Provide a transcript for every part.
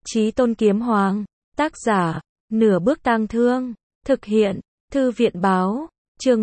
Chí Tôn Kiếm Hoàng. Tác giả, Nửa Bước Tang Thương. Thực hiện, Thư viện Báo. Chương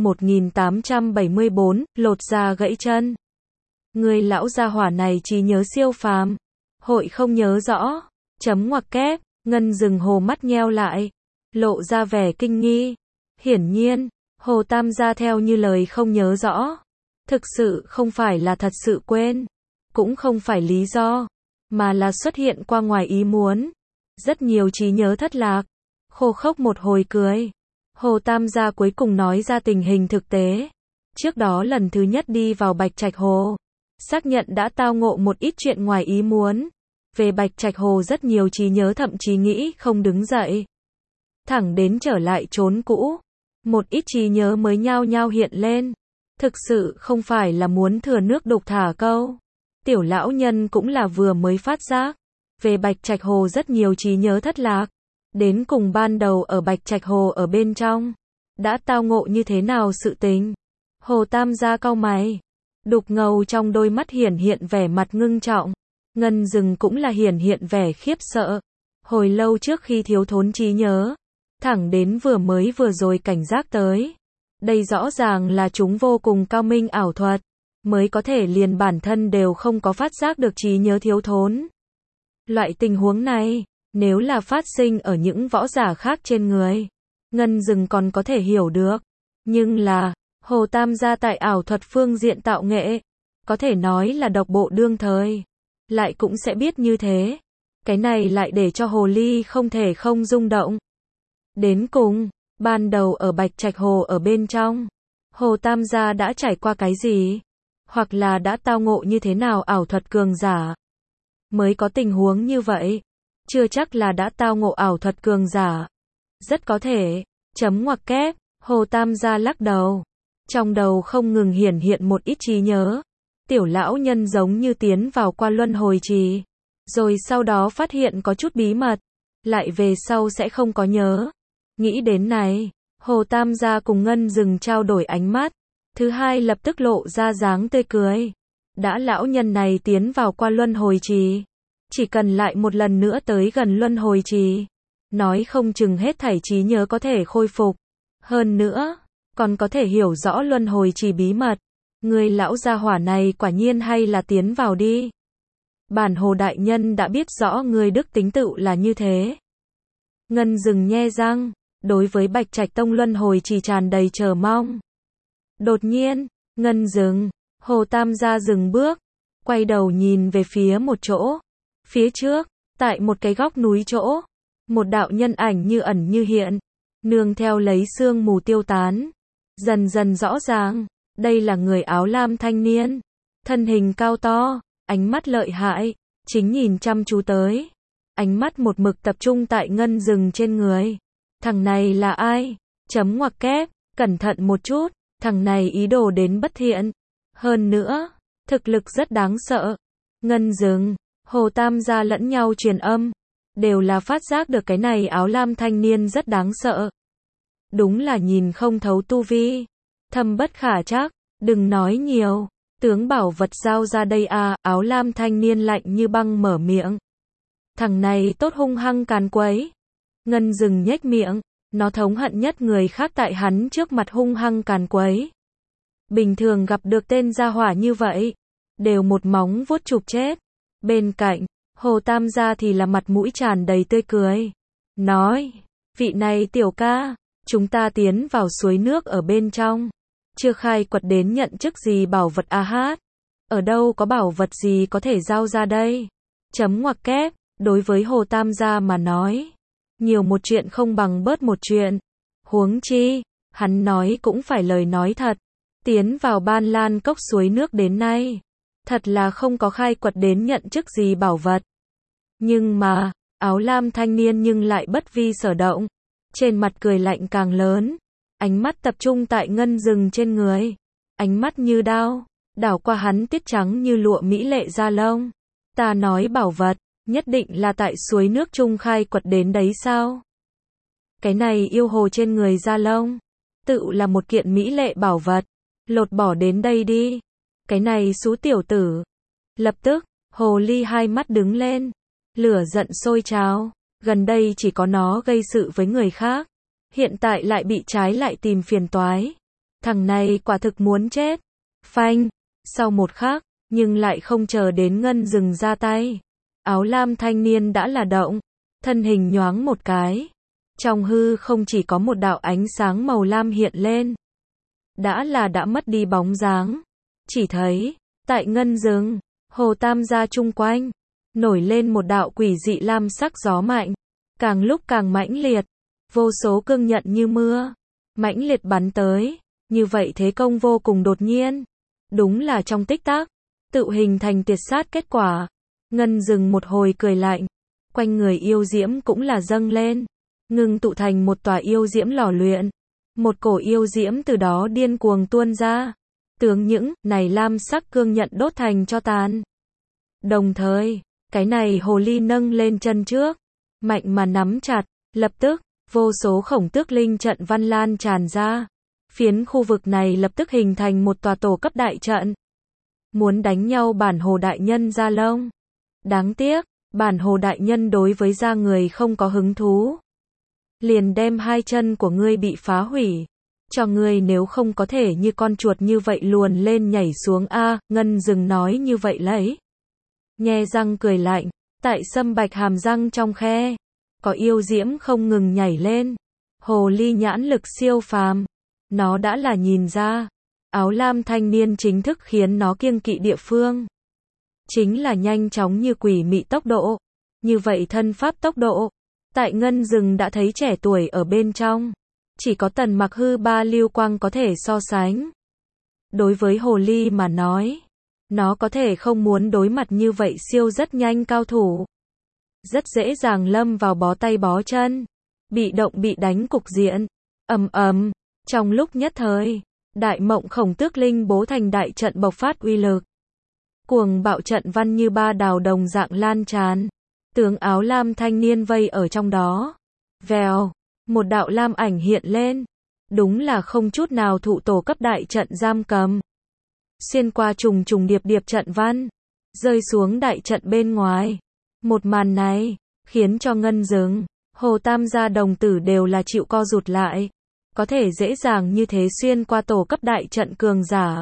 1874, lột da gãy chân. Người lão gia hỏa này trí nhớ siêu phàm. Hội không nhớ rõ. Chấm ngoặc kép, Ngân Dừng Hồ mắt nheo lại. Lộ ra vẻ kinh nghi. Hiển nhiên, Hồ Tam gia theo như lời không nhớ rõ. Thực sự không phải là thật sự quên. Cũng không phải lý do. Mà là xuất hiện qua ngoài ý muốn. Rất nhiều trí nhớ thất lạc. Khô khốc một hồi cười. Hồ Tam gia cuối cùng nói ra tình hình thực tế. Trước đó lần thứ nhất đi vào Bạch Trạch Hồ. Xác nhận đã tao ngộ một ít chuyện ngoài ý muốn. Về Bạch Trạch Hồ rất nhiều trí nhớ thậm chí nghĩ không đứng dậy. Thẳng đến trở lại chốn cũ. Một ít trí nhớ mới nhao nhao hiện lên. Thực sự không phải là muốn thừa nước đục thả câu. Tiểu lão nhân cũng là vừa mới phát giác. Về Bạch Trạch Hồ rất nhiều trí nhớ thất lạc. Đến cùng ban đầu ở Bạch Trạch Hồ ở bên trong. Đã tao ngộ như thế nào sự tình. Hồ Tam gia cau mày. Đục ngầu trong đôi mắt hiển hiện vẻ mặt ngưng trọng. Ngân Dừng cũng là hiển hiện vẻ khiếp sợ. Hồi lâu trước khi thiếu thốn trí nhớ. Thẳng đến vừa rồi cảnh giác tới. Đây rõ ràng là chúng vô cùng cao minh ảo thuật. Mới có thể liền bản thân đều không có phát giác được trí nhớ thiếu thốn. Loại tình huống này, nếu là phát sinh ở những võ giả khác trên người, Ngân Dừng còn có thể hiểu được. Nhưng là, Hồ Tam gia tại ảo thuật phương diện tạo nghệ, có thể nói là độc bộ đương thời. Lại cũng sẽ biết như thế. Cái này lại để cho Hồ Ly không thể không rung động. Đến cùng, ban đầu ở Bạch Trạch Hồ ở bên trong, Hồ Tam gia đã trải qua cái gì? Hoặc là đã tao ngộ như thế nào ảo thuật cường giả? Mới có tình huống như vậy. Chưa chắc là đã tao ngộ ảo thuật cường giả. Rất có thể. Chấm ngoặc kép, Hồ Tam gia lắc đầu. Trong đầu không ngừng hiển hiện một ít trí nhớ. Tiểu lão nhân giống như tiến vào qua luân hồi trì. Rồi sau đó phát hiện có chút bí mật. Lại về sau sẽ không có nhớ. Nghĩ đến này, Hồ Tam gia cùng Ngân Dừng trao đổi ánh mắt. Thứ hai lập tức lộ ra dáng tươi cười. Đã lão nhân này tiến vào qua luân hồi trì. Chỉ cần lại một lần nữa tới gần luân hồi trì. Nói không chừng hết thảy trí nhớ có thể khôi phục. Hơn nữa, còn có thể hiểu rõ luân hồi trì bí mật. Người lão gia hỏa này quả nhiên hay là tiến vào đi. Bản Hồ đại nhân đã biết rõ người đức tính tựu là như thế. Ngân Dừng nhe răng, đối với Bạch Trạch Tông luân hồi trì tràn đầy chờ mong. Đột nhiên, Ngân Dừng, Hồ Tam gia dừng bước, quay đầu nhìn về phía một chỗ. Phía trước, tại một cái góc núi chỗ, một đạo nhân ảnh như ẩn như hiện, nương theo lấy sương mù tiêu tán. Dần dần rõ ràng, đây là người áo lam thanh niên, thân hình cao to, ánh mắt lợi hại, chính nhìn chăm chú tới. Ánh mắt một mực tập trung tại Ngân Dừng trên người. Thằng này là ai? Chấm ngoặc kép, cẩn thận một chút, thằng này ý đồ đến bất thiện. Hơn nữa, thực lực rất đáng sợ. Ngân Dừng, Hồ Tam gia lẫn nhau truyền âm, đều là phát giác được cái này áo lam thanh niên rất đáng sợ. Đúng là nhìn không thấu tu vi, thâm bất khả trắc, đừng nói nhiều, tướng bảo vật giao ra đây à, áo lam thanh niên lạnh như băng mở miệng. Thằng này tốt hung hăng càn quấy. Ngân Dừng nhếch miệng, nó thống hận nhất người khác tại hắn trước mặt hung hăng càn quấy. Bình thường gặp được tên gia hỏa như vậy, đều một móng vuốt chụp chết. Bên cạnh, Hồ Tam gia thì là mặt mũi tràn đầy tươi cười. Nói, vị này tiểu ca, chúng ta tiến vào suối nước ở bên trong. Chưa khai quật đến nhận chức gì bảo vật a hát. Ở đâu có bảo vật gì có thể giao ra đây? Chấm ngoặc kép, đối với Hồ Tam gia mà nói. Nhiều một chuyện không bằng bớt một chuyện. Huống chi, hắn nói cũng phải lời nói thật. Tiến vào Ban Lan cốc suối nước đến nay. Thật là không có khai quật đến nhận chức gì bảo vật. Nhưng mà, áo lam thanh niên nhưng lại bất vi sở động. Trên mặt cười lạnh càng lớn. Ánh mắt tập trung tại Ngân Dừng trên người. Ánh mắt như đao, đảo qua hắn tiết trắng như lụa mỹ lệ da lông. Ta nói bảo vật, nhất định là tại suối nước trung khai quật đến đấy sao? Cái này yêu hồ trên người da lông, tự là một kiện mỹ lệ bảo vật. Lột bỏ đến đây đi. Cái này xú tiểu tử. Lập tức, Hồ Ly hai mắt đứng lên. Lửa giận sôi trào, gần đây chỉ có nó gây sự với người khác, hiện tại lại bị trái lại tìm phiền toái. Thằng này quả thực muốn chết. Phanh, sau một khắc, nhưng lại không chờ đến Ngân Dừng ra tay. Áo lam thanh niên đã là động, thân hình nhoáng một cái. Trong hư không chỉ có một đạo ánh sáng màu lam hiện lên. Đã mất đi bóng dáng. Chỉ thấy, tại Ngân Dừng, Hồ Tam gia chung quanh, nổi lên một đạo quỷ dị lam sắc gió mạnh. Càng lúc càng mãnh liệt, vô số cương nhận như mưa, mãnh liệt bắn tới. Như vậy thế công vô cùng đột nhiên. Đúng là trong tích tắc, tự hình thành tuyệt sát kết quả. Ngân Dừng một hồi cười lạnh, quanh người yêu diễm cũng là dâng lên, ngưng tụ thành một tòa yêu diễm lò luyện. Một cổ yêu diễm từ đó điên cuồng tuôn ra, tướng những này lam sắc cương nhận đốt thành tro tàn. Đồng thời, cái này hồ ly nâng lên chân trước, mạnh mà nắm chặt, lập tức, vô số khổng tước linh trận văn lan tràn ra. Phiến khu vực này lập tức hình thành một tòa tổ cấp đại trận. Muốn đánh nhau bản hồ đại nhân ra lông. Đáng tiếc, bản hồ đại nhân đối với da người không có hứng thú. Liền đem hai chân của ngươi bị phá hủy. Cho ngươi nếu không có thể như con chuột như vậy luồn lên nhảy xuống a. Ngân Dừng nói như vậy lấy. Nhe răng cười lạnh, tại sâm bạch hàm răng trong khe. Có yêu diễm không ngừng nhảy lên. Hồ ly nhãn lực siêu phàm. Nó đã là nhìn ra. Áo lam thanh niên chính thức khiến nó kiêng kỵ địa phương. Chính là nhanh chóng như quỷ mị tốc độ. Như vậy thân pháp tốc độ. Tại Ngân Dừng đã thấy trẻ tuổi ở bên trong. Chỉ có Tần Mặc hư ba lưu quang có thể so sánh. Đối với hồ ly mà nói, nó có thể không muốn đối mặt như vậy siêu rất nhanh cao thủ. Rất dễ dàng lâm vào bó tay bó chân. Bị động bị đánh cục diện. Ầm ầm, trong lúc nhất thời, đại mộng khổng tước linh bố thành đại trận bộc phát uy lực. Cuồng bạo trận văn như ba đào đồng dạng lan tràn. Tướng áo lam thanh niên vây ở trong đó. Vèo, một đạo lam ảnh hiện lên. Đúng là không chút nào thụ tổ cấp đại trận giam cầm. Xuyên qua trùng trùng điệp điệp trận văn, rơi xuống đại trận bên ngoài. Một màn này, khiến cho Ngân Dừng, Hồ Tam gia đồng tử đều là chịu co rụt lại. Có thể dễ dàng như thế xuyên qua tổ cấp đại trận cường giả.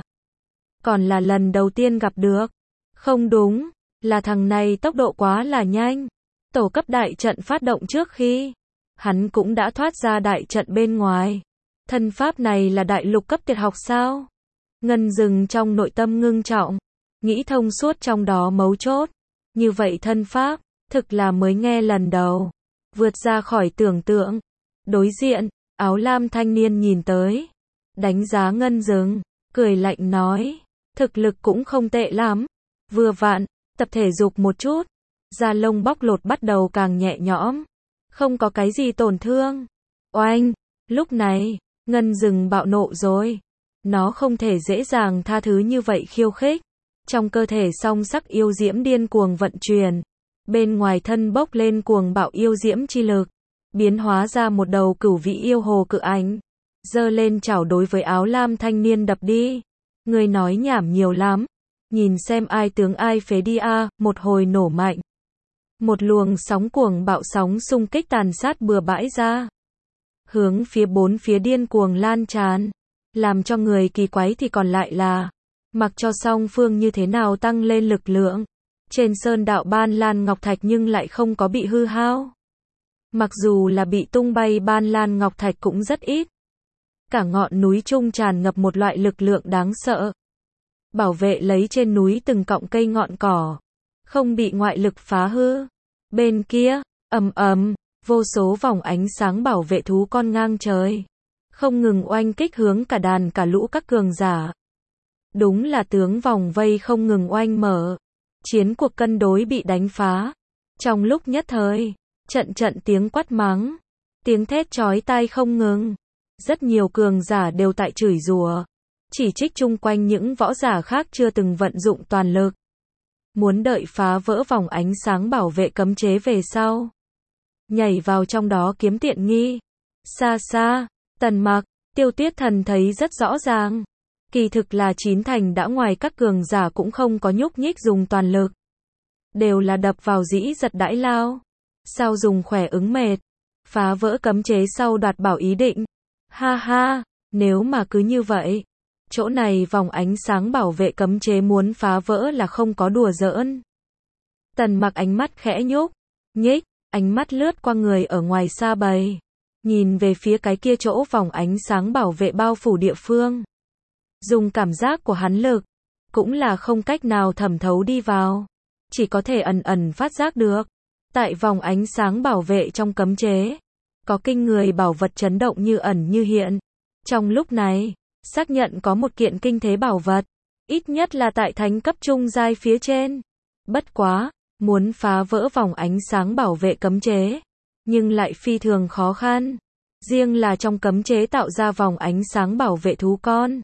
Còn là lần đầu tiên gặp được. Không đúng, là thằng này tốc độ quá là nhanh. Tổ cấp đại trận phát động trước khi hắn cũng đã thoát ra đại trận bên ngoài. Thân pháp này là đại lục cấp tuyệt học sao? Ngân Dừng trong nội tâm ngưng trọng, nghĩ thông suốt trong đó mấu chốt. Như vậy thân pháp, thực là mới nghe lần đầu. Vượt ra khỏi tưởng tượng. Đối diện, áo lam thanh niên nhìn tới. Đánh giá Ngân Dừng, cười lạnh nói. Thực lực cũng không tệ lắm. Vừa vặn, tập thể dục một chút. Da lông bóc lột bắt đầu càng nhẹ nhõm. Không có cái gì tổn thương. Oanh, lúc này, Ngân Dừng bạo nộ rồi. Nó không thể dễ dàng tha thứ như vậy khiêu khích. Trong cơ thể song sắc yêu diễm điên cuồng vận chuyển. Bên ngoài thân bốc lên cuồng bạo yêu diễm chi lực. Biến hóa ra một đầu cửu vĩ yêu hồ cự ảnh. Giơ lên chảo đối với áo lam thanh niên đập đi. Người nói nhảm nhiều lắm. Nhìn xem ai tướng ai phế đi a. Một hồi nổ mạnh. Một luồng sóng cuồng bạo sóng xung kích tàn sát bừa bãi ra. Hướng phía bốn phía điên cuồng lan tràn. Làm cho người kỳ quái thì còn lại là, mặc cho song phương như thế nào tăng lên lực lượng. Trên sơn đạo ban lan ngọc thạch nhưng lại không có bị hư hao. Mặc dù là bị tung bay ban lan ngọc thạch cũng rất ít. Cả ngọn núi trung tràn ngập một loại lực lượng đáng sợ. Bảo vệ lấy trên núi từng cọng cây ngọn cỏ. Không bị ngoại lực phá hư. Bên kia, ầm ầm, vô số vòng ánh sáng bảo vệ thú con ngang trời. Không ngừng oanh kích hướng cả đàn cả lũ các cường giả. Đúng là tướng vòng vây không ngừng oanh mở. Chiến cuộc cân đối bị đánh phá. Trong lúc nhất thời, trận trận tiếng quát mắng. Tiếng thét chói tai không ngừng. Rất nhiều cường giả đều tại chửi rủa. Chỉ trích chung quanh những võ giả khác chưa từng vận dụng toàn lực. Muốn đợi phá vỡ vòng ánh sáng bảo vệ cấm chế về sau. Nhảy vào trong đó kiếm tiện nghi. Xa xa, Tần Mặc, Tiêu Tuyết Thần thấy rất rõ ràng. Kỳ thực là chín thành đã ngoài các cường giả cũng không có nhúc nhích dùng toàn lực. đều là đập vào dĩ giật đãi lao. Sao dùng khỏe ứng mệt, phá vỡ cấm chế sau đoạt bảo ý định. Ha ha, nếu mà cứ như vậy, chỗ này vòng ánh sáng bảo vệ cấm chế muốn phá vỡ là không có đùa giỡn. Tần Mặc ánh mắt khẽ nhích, ánh mắt lướt qua người ở ngoài xa bầy, nhìn về phía cái kia chỗ vòng ánh sáng bảo vệ bao phủ địa phương. Dùng cảm giác của hắn lực, cũng là không cách nào thẩm thấu đi vào, chỉ có thể ẩn ẩn phát giác được. Tại vòng ánh sáng bảo vệ trong cấm chế, có kinh người bảo vật chấn động như ẩn như hiện. Trong lúc này, xác nhận có một kiện kinh thế bảo vật, ít nhất là tại thánh cấp trung giai phía trên. Bất quá, muốn phá vỡ vòng ánh sáng bảo vệ cấm chế, nhưng lại phi thường khó khăn. Riêng là trong cấm chế tạo ra vòng ánh sáng bảo vệ thú con,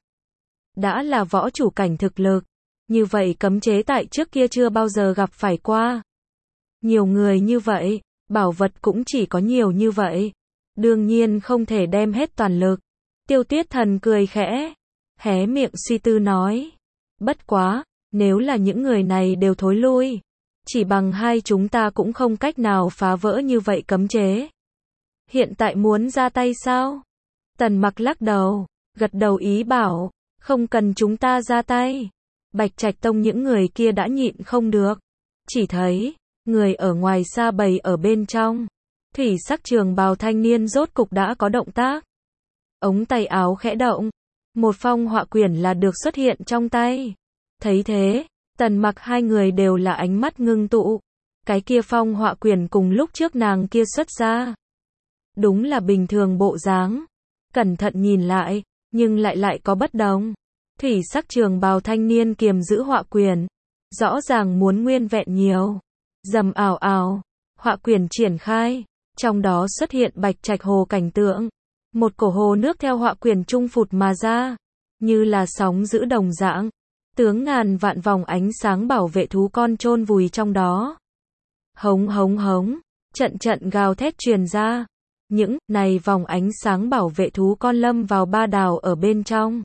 đã là võ chủ cảnh thực lực, như vậy cấm chế tại trước kia chưa bao giờ gặp phải qua. Nhiều người như vậy, bảo vật cũng chỉ có nhiều như vậy, đương nhiên không thể đem hết toàn lực. Tiêu Tuyết Thần cười khẽ, hé miệng suy tư nói, bất quá, nếu là những người này đều thối lui, chỉ bằng hai chúng ta cũng không cách nào phá vỡ như vậy cấm chế. Hiện tại muốn ra tay sao? Tần Mặc lắc đầu, gật đầu ý bảo, không cần chúng ta ra tay. Bạch Trạch Tông những người kia đã nhịn không được, chỉ thấy người ở ngoài xa bầy ở bên trong. Thủy sắc trường bào thanh niên rốt cục đã có động tác. Ống tay áo khẽ động, một phong họa quyển là được xuất hiện trong tay. Thấy thế, Tần Mặc hai người đều là ánh mắt ngưng tụ. Cái kia phong họa quyển cùng lúc trước nàng kia xuất ra, đúng là bình thường bộ dáng. Cẩn thận nhìn lại, nhưng lại có bất đồng. Thủy sắc trường bào thanh niên kiềm giữ họa quyển, rõ ràng muốn nguyên vẹn nhiều. Rầm ào ào, họa quyển triển khai, trong đó xuất hiện Bạch Trạch hồ cảnh tượng. Một cổ hồ nước theo họa quyển trung phụt mà ra, như là sóng dữ đồng dạng. Tướng ngàn vạn vòng ánh sáng bảo vệ thú con chôn vùi trong đó. Hống hống hống, trận gào thét truyền ra. Những này vòng ánh sáng bảo vệ thú con lâm vào ba đào ở bên trong.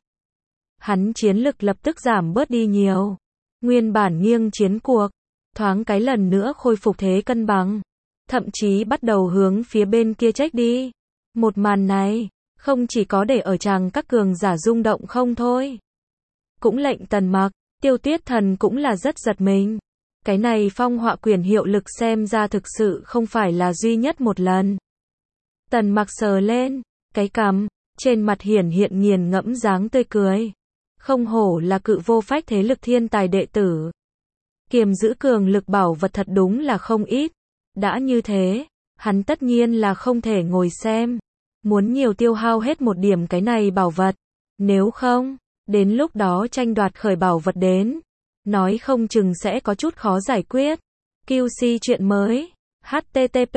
Hắn chiến lực lập tức giảm bớt đi nhiều. Nguyên bản nghiêng chiến cuộc, thoáng cái lần nữa khôi phục thế cân bằng. Thậm chí bắt đầu hướng phía bên kia trách đi. Một màn này, không chỉ có để ở chàng các cường giả rung động không thôi. Cũng lệnh Tần Mặc, Tiêu Tuyết Thần cũng là rất giật mình. Cái này phong họa quyển hiệu lực xem ra thực sự không phải là duy nhất một lần. Tần Mặc sờ lên cái cằm, trên mặt hiển hiện nghiền ngẫm dáng tươi cười. Không hổ là cự vô phách thế lực thiên tài đệ tử. Kiềm giữ cường lực bảo vật thật đúng là không ít. Đã như thế, hắn tất nhiên là không thể ngồi xem. Muốn nhiều tiêu hao hết một điểm cái này bảo vật. Nếu không, đến lúc đó tranh đoạt khởi bảo vật đến, nói không chừng sẽ có chút khó giải quyết. QC chuyện mới. http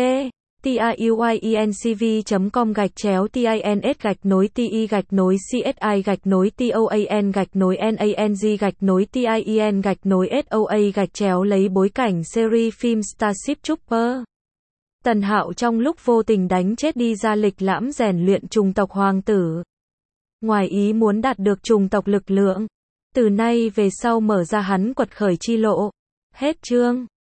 tiuyenCV.com/TINS-TIAN-TING-NANG-TIEN-SOA lấy bối cảnh series phim Starship Trooper. Tần Hạo trong lúc vô tình đánh chết đi ra lịch lãm rèn luyện trùng tộc hoàng tử. Ngoài ý muốn đạt được trùng tộc lực lượng. Từ nay về sau mở ra hắn quật khởi chi lộ. Hết chương.